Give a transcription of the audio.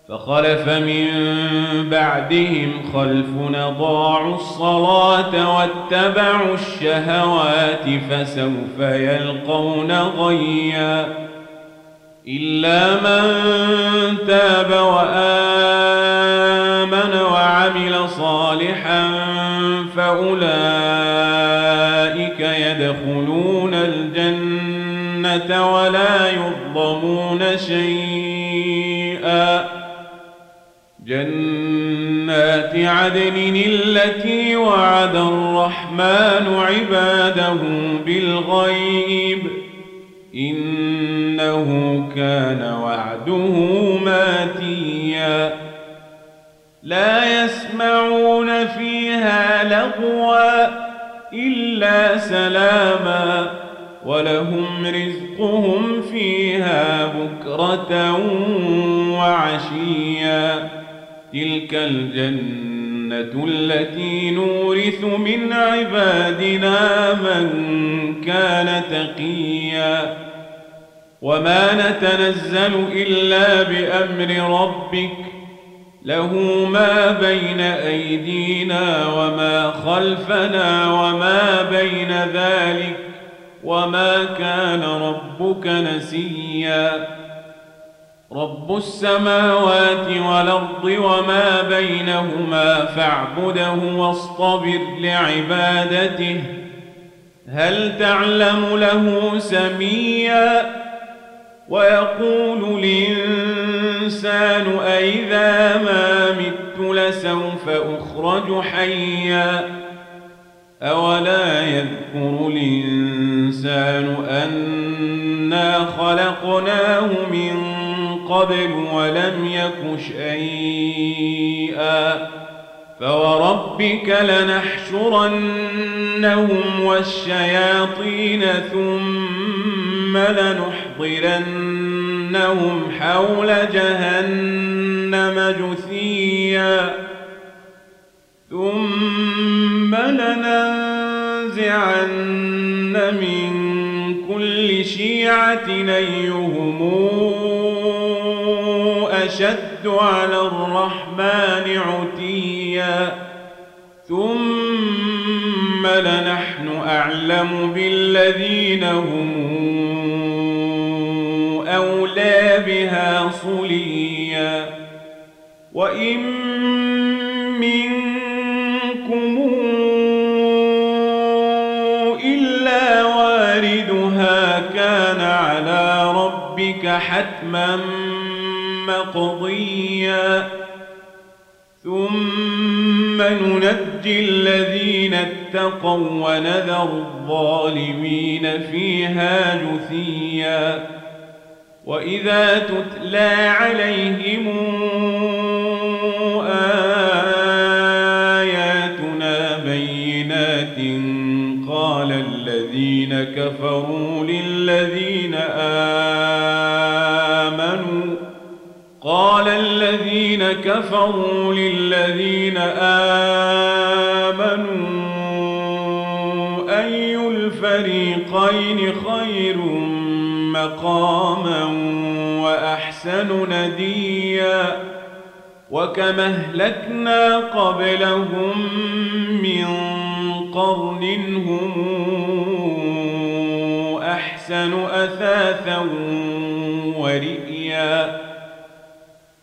فخلف من بعدهم خلف أضاعوا الصلاة واتبعوا الشهوات فسوف يلقون غيا إلا من تاب وآمن وعمل صالحا فأولئك يدخلون الجنة ولا يظلمون شيئا جنات عدن التي وعد الرحمن عباده بالغيب إنه كان وعده ماتيا لا يسمعون فيها لغوا إلا سلاما ولهم رزقهم فيها بكرة وعشيا تلك الجنة التي نورث من عبادنا من كان تقيا وما نتنزل إلا بأمر ربك له ما بين أيدينا وما خلفنا وما بين ذلك وما كان ربك نسيا رب السماوات والأرض وما بينهما فاعبده واصطبر لعبادته هل تعلم له سميا ويقول الإنسان أإذا ما مت لسوف أخرج حيا أولا يذكر الإنسان أنا خلقناه من قبل ولم يك شيئا فوربك لنحشرنهم والشياطين ثم لنحضرنهم حول جهنم جثيا ثم لننزعن من كل شيعة أيهم أشد على الرحمن عتيا ثم لنحن أعلم بالذين هم أولى بها صليا وإن منكم إلا واردها كان على ربك حتما مقضيا ثم ننجي الذين اتقوا ونذر الظالمين فيها جثيا وإذا تتلى عليهم آياتنا بينات قال الذين كفروا للذين آمنوا أي الفريقين خير مقاما وأحسن نديا وكم أهلكنا قبلهم من قرن هم أحسن أثاثا ورئيا